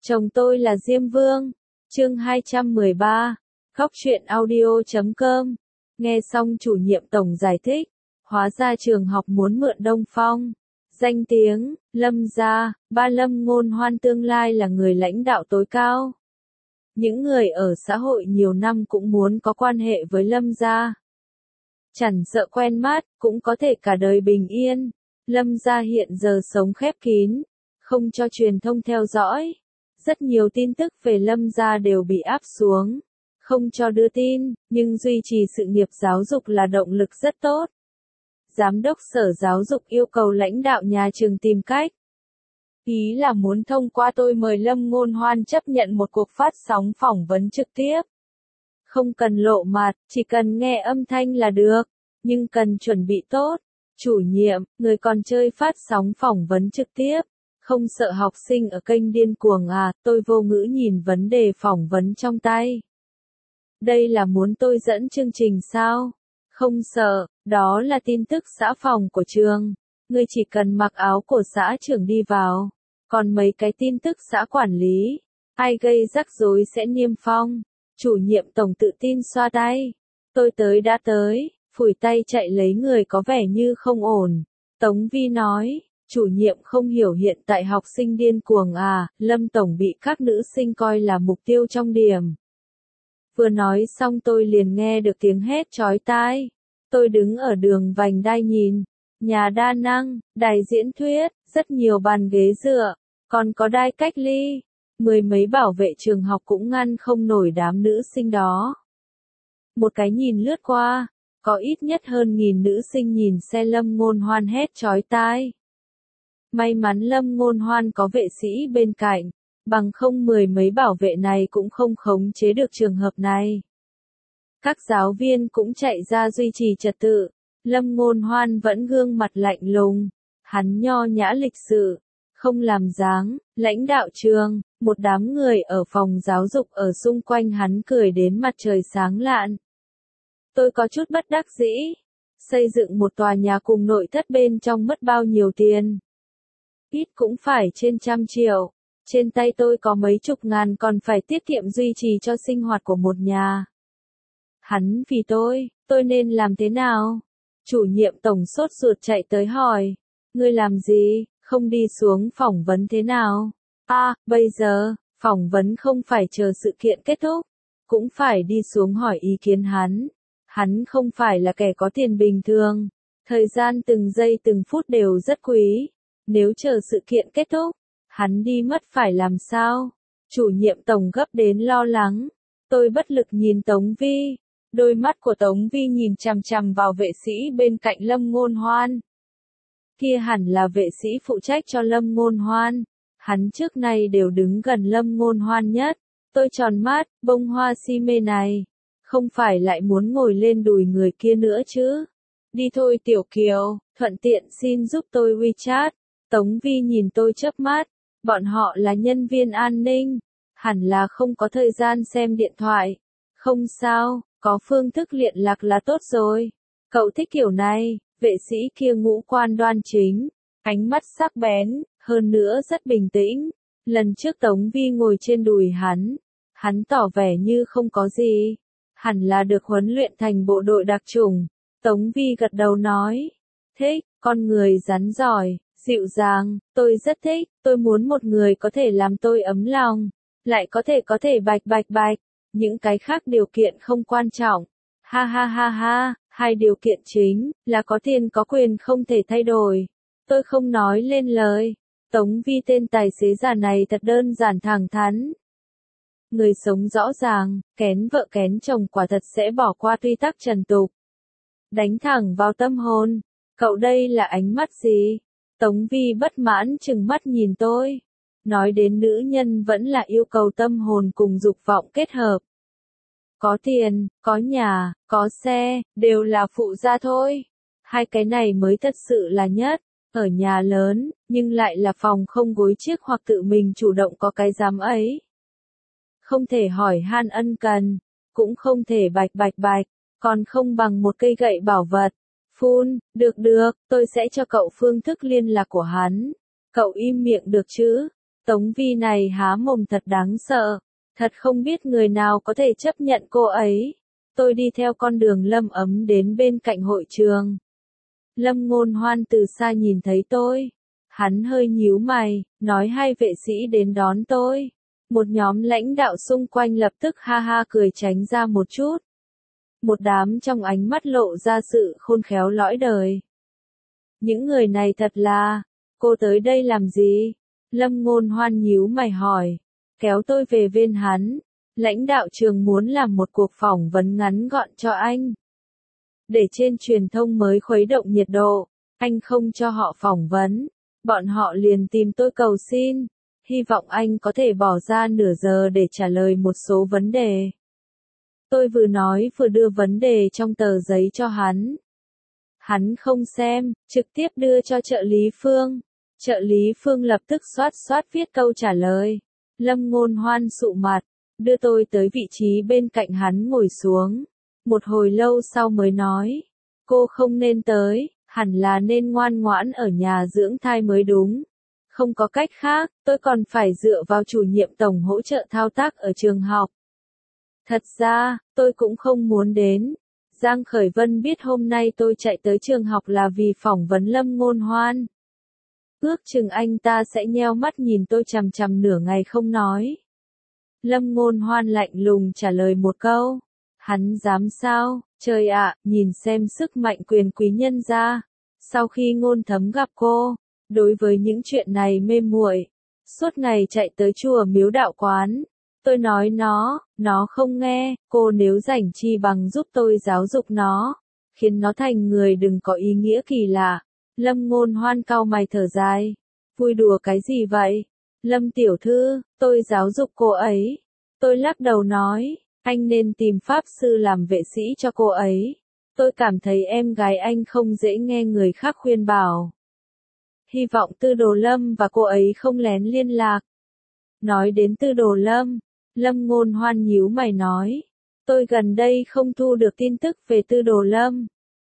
Chồng tôi là Diêm Vương. Chương 213. Khóc chuyện audio.com. Nghe xong chủ nhiệm tổng giải thích, hóa ra trường học muốn mượn Đông Phong. Danh tiếng, Lâm gia, ba Lâm Ngôn Hoan tương lai là người lãnh đạo tối cao. Những người ở xã hội nhiều năm cũng muốn có quan hệ với Lâm gia. Chẳng sợ quen mắt, cũng có thể cả đời bình yên. Lâm gia hiện giờ sống khép kín, không cho truyền thông theo dõi. Rất nhiều tin tức về Lâm gia đều bị áp xuống, không cho đưa tin, nhưng duy trì sự nghiệp giáo dục là động lực rất tốt. Giám đốc sở giáo dục yêu cầu lãnh đạo nhà trường tìm cách. Ý là muốn thông qua tôi mời Lâm Ngôn Hoan chấp nhận một cuộc phát sóng phỏng vấn trực tiếp. Không cần lộ mặt, chỉ cần nghe âm thanh là được, nhưng cần chuẩn bị tốt. Chủ nhiệm, người còn chơi phát sóng phỏng vấn trực tiếp. Không sợ học sinh ở kênh điên cuồng à, tôi vô ngữ nhìn vấn đề phỏng vấn trong tay. Đây là muốn tôi dẫn chương trình sao? Không sợ, đó là tin tức xã phòng của trường. Ngươi chỉ cần mặc áo của xã trưởng đi vào. Còn mấy cái tin tức xã quản lý, ai gây rắc rối sẽ niêm phong. Chủ nhiệm tổng tự tin xoa tay. Tôi tới đã tới, phủi tay chạy lấy người có vẻ như không ổn. Tống Vi nói. Chủ nhiệm không hiểu hiện tại học sinh điên cuồng à, Lâm Tổng bị các nữ sinh coi là mục tiêu trong điểm. Vừa nói xong tôi liền nghe được tiếng hét chói tai. Tôi đứng ở đường vành đai nhìn, nhà đa năng, đài diễn thuyết, rất nhiều bàn ghế dựa, còn có đai cách ly. Mười mấy bảo vệ trường học cũng ngăn không nổi đám nữ sinh đó. Một cái nhìn lướt qua, có ít nhất hơn 1000 nữ sinh nhìn xe Lâm Ngôn Hoan hét chói tai. May mắn Lâm Ngôn Hoan có vệ sĩ bên cạnh, bằng không mười mấy bảo vệ này cũng không khống chế được trường hợp này. Các giáo viên cũng chạy ra duy trì trật tự, Lâm Ngôn Hoan vẫn gương mặt lạnh lùng, hắn nho nhã lịch sự, không làm dáng, lãnh đạo trường, một đám người ở phòng giáo dục ở xung quanh hắn cười đến mặt trời sáng lạn. Tôi có chút bất đắc dĩ, xây dựng một tòa nhà cùng nội thất bên trong mất bao nhiêu tiền? Ít cũng phải trên 100 triệu, trên tay tôi có mấy chục ngàn còn phải tiết kiệm duy trì cho sinh hoạt của một nhà. Hắn vì tôi nên làm thế nào? Chủ nhiệm tổng sốt ruột chạy tới hỏi, ngươi làm gì, không đi xuống phỏng vấn thế nào? Bây giờ, phỏng vấn không phải chờ sự kiện kết thúc, cũng phải đi xuống hỏi ý kiến hắn. Hắn không phải là kẻ có tiền bình thường, thời gian từng giây từng phút đều rất quý. Nếu chờ sự kiện kết thúc, hắn đi mất phải làm sao? Chủ nhiệm tổng gấp đến lo lắng. Tôi bất lực nhìn Tống Vi. Đôi mắt của Tống Vi nhìn chằm chằm vào vệ sĩ bên cạnh Lâm Ngôn Hoan. Kia hẳn là vệ sĩ phụ trách cho Lâm Ngôn Hoan. Hắn trước nay đều đứng gần Lâm Ngôn Hoan nhất. Tôi tròn mắt, bông hoa si mê này. Không phải lại muốn ngồi lên đùi người kia nữa chứ? Đi thôi Tiểu Kiều, thuận tiện xin giúp tôi WeChat. Tống Vi nhìn tôi chớp mắt, bọn họ là nhân viên an ninh, hẳn là không có thời gian xem điện thoại. Không sao, có phương thức liên lạc là tốt rồi. Cậu thích kiểu này, vệ sĩ kia ngũ quan đoan chính, ánh mắt sắc bén, hơn nữa rất bình tĩnh. Lần trước Tống Vi ngồi trên đùi hắn tỏ vẻ như không có gì, hẳn là được huấn luyện thành bộ đội đặc chủng. Tống Vi gật đầu nói, thích, con người rắn giỏi. Dịu dàng, tôi rất thích, tôi muốn một người có thể làm tôi ấm lòng, lại có thể bạch, những cái khác điều kiện không quan trọng. Ha ha ha ha, hai điều kiện chính là có tiền có quyền không thể thay đổi. Tôi không nói lên lời. Tống Vi tên tài xế già này thật đơn giản thẳng thắn. Người sống rõ ràng, kén vợ kén chồng quả thật sẽ bỏ qua quy tắc trần tục. Đánh thẳng vào tâm hồn. Cậu đây là ánh mắt gì? Tống Vi bất mãn chừng mắt nhìn tôi. Nói đến nữ nhân vẫn là yêu cầu tâm hồn cùng dục vọng kết hợp. Có tiền, có nhà, có xe, đều là phụ gia thôi. Hai cái này mới thật sự là nhất. Ở nhà lớn, nhưng lại là phòng không gối chiếc hoặc tự mình chủ động có cái dám ấy. Không thể hỏi han ân cần, cũng không thể bạch, còn không bằng một cây gậy bảo vật. Phun, được, tôi sẽ cho cậu phương thức liên lạc của hắn. Cậu im miệng được chứ? Tống Vi này há mồm thật đáng sợ, thật không biết người nào có thể chấp nhận cô ấy. Tôi đi theo con đường Lâm Ấm đến bên cạnh hội trường. Lâm Ngôn Hoan từ xa nhìn thấy tôi. Hắn hơi nhíu mày, nói hai vệ sĩ đến đón tôi. Một nhóm lãnh đạo xung quanh lập tức ha ha cười tránh ra một chút. Một đám trong ánh mắt lộ ra sự khôn khéo lõi đời. Những người này thật là, cô tới đây làm gì? Lâm Ngôn Hoan nhíu mày hỏi, kéo tôi về bên hắn. Lãnh đạo trường muốn làm một cuộc phỏng vấn ngắn gọn cho anh. Để trên truyền thông mới khuấy động nhiệt độ, anh không cho họ phỏng vấn. Bọn họ liền tìm tôi cầu xin, hy vọng anh có thể bỏ ra nửa giờ để trả lời một số vấn đề. Tôi vừa nói vừa đưa vấn đề trong tờ giấy cho hắn. Hắn không xem, trực tiếp đưa cho trợ lý Phương. Trợ lý Phương lập tức xoát viết câu trả lời. Lâm Ngôn Hoan sụ mặt, đưa tôi tới vị trí bên cạnh hắn ngồi xuống. Một hồi lâu sau mới nói, cô không nên tới, hẳn là nên ngoan ngoãn ở nhà dưỡng thai mới đúng. Không có cách khác, tôi còn phải dựa vào chủ nhiệm tổng hỗ trợ thao tác ở trường học. Thật ra, tôi cũng không muốn đến. Giang Khởi Vân biết hôm nay tôi chạy tới trường học là vì phỏng vấn Lâm Ngôn Hoan. Ước chừng anh ta sẽ nheo mắt nhìn tôi chằm chằm nửa ngày không nói. Lâm Ngôn Hoan lạnh lùng trả lời một câu. Hắn dám sao? Trời ạ, nhìn xem sức mạnh quyền quý nhân gia. Sau khi Ngôn Thấm gặp cô, đối với những chuyện này mê muội, suốt ngày chạy tới chùa miếu đạo quán. Tôi nói nó không nghe, cô nếu rảnh chi bằng giúp tôi giáo dục nó, khiến nó thành người đừng có ý nghĩa kỳ lạ. Lâm Ngôn Hoan cau mày thở dài, vui đùa cái gì vậy? Lâm tiểu thư, tôi giáo dục cô ấy. Tôi lắc đầu nói, anh nên tìm pháp sư làm vệ sĩ cho cô ấy. Tôi cảm thấy em gái anh không dễ nghe người khác khuyên bảo. Hy vọng Tư Đồ Lâm và cô ấy không lén liên lạc. Nói đến Tư Đồ Lâm, Lâm Ngôn Hoan nhíu mày nói, tôi gần đây không thu được tin tức về Tư Đồ Lâm.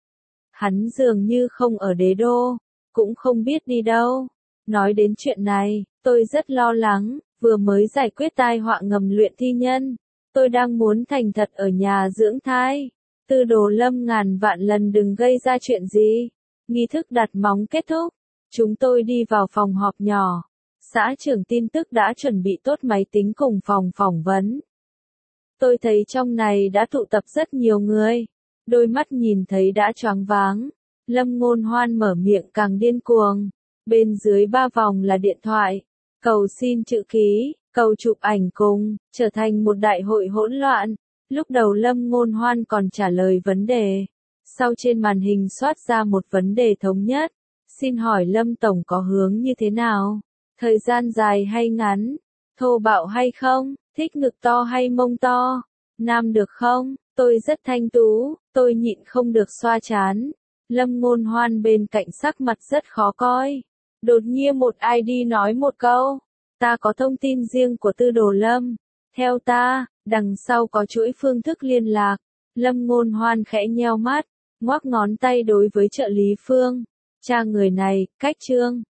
Hắn dường như không ở đế đô, cũng không biết đi đâu. Nói đến chuyện này, tôi rất lo lắng, vừa mới giải quyết tai họa ngầm luyện thi nhân. Tôi đang muốn thành thật ở nhà dưỡng thai. Tư Đồ Lâm ngàn vạn lần đừng gây ra chuyện gì. Nghi thức đặt móng kết thúc. Chúng tôi đi vào phòng họp nhỏ. Xã trưởng tin tức đã chuẩn bị tốt máy tính cùng phòng phỏng vấn. Tôi thấy trong này đã tụ tập rất nhiều người. Đôi mắt nhìn thấy đã choáng váng. Lâm Ngôn Hoan mở miệng càng điên cuồng. Bên dưới 3 vòng là điện thoại. Cầu xin chữ ký, cầu chụp ảnh cùng, trở thành một đại hội hỗn loạn. Lúc đầu Lâm Ngôn Hoan còn trả lời vấn đề. Sau trên màn hình xoát ra một vấn đề thống nhất. Xin hỏi Lâm Tổng có hướng như thế nào? Thời gian dài hay ngắn? Thô bạo hay không? Thích ngực to hay mông to? Nam được không? Tôi rất thanh tú, tôi nhịn không được xoa trán. Lâm Ngôn Hoan bên cạnh sắc mặt rất khó coi. Đột nhiên một ID nói một câu. Ta có thông tin riêng của Tư Đồ Lâm. Theo ta, đằng sau có chuỗi phương thức liên lạc. Lâm Ngôn Hoan khẽ nheo mắt, ngoắc ngón tay đối với trợ lý Phương. Cha người này, cách trương.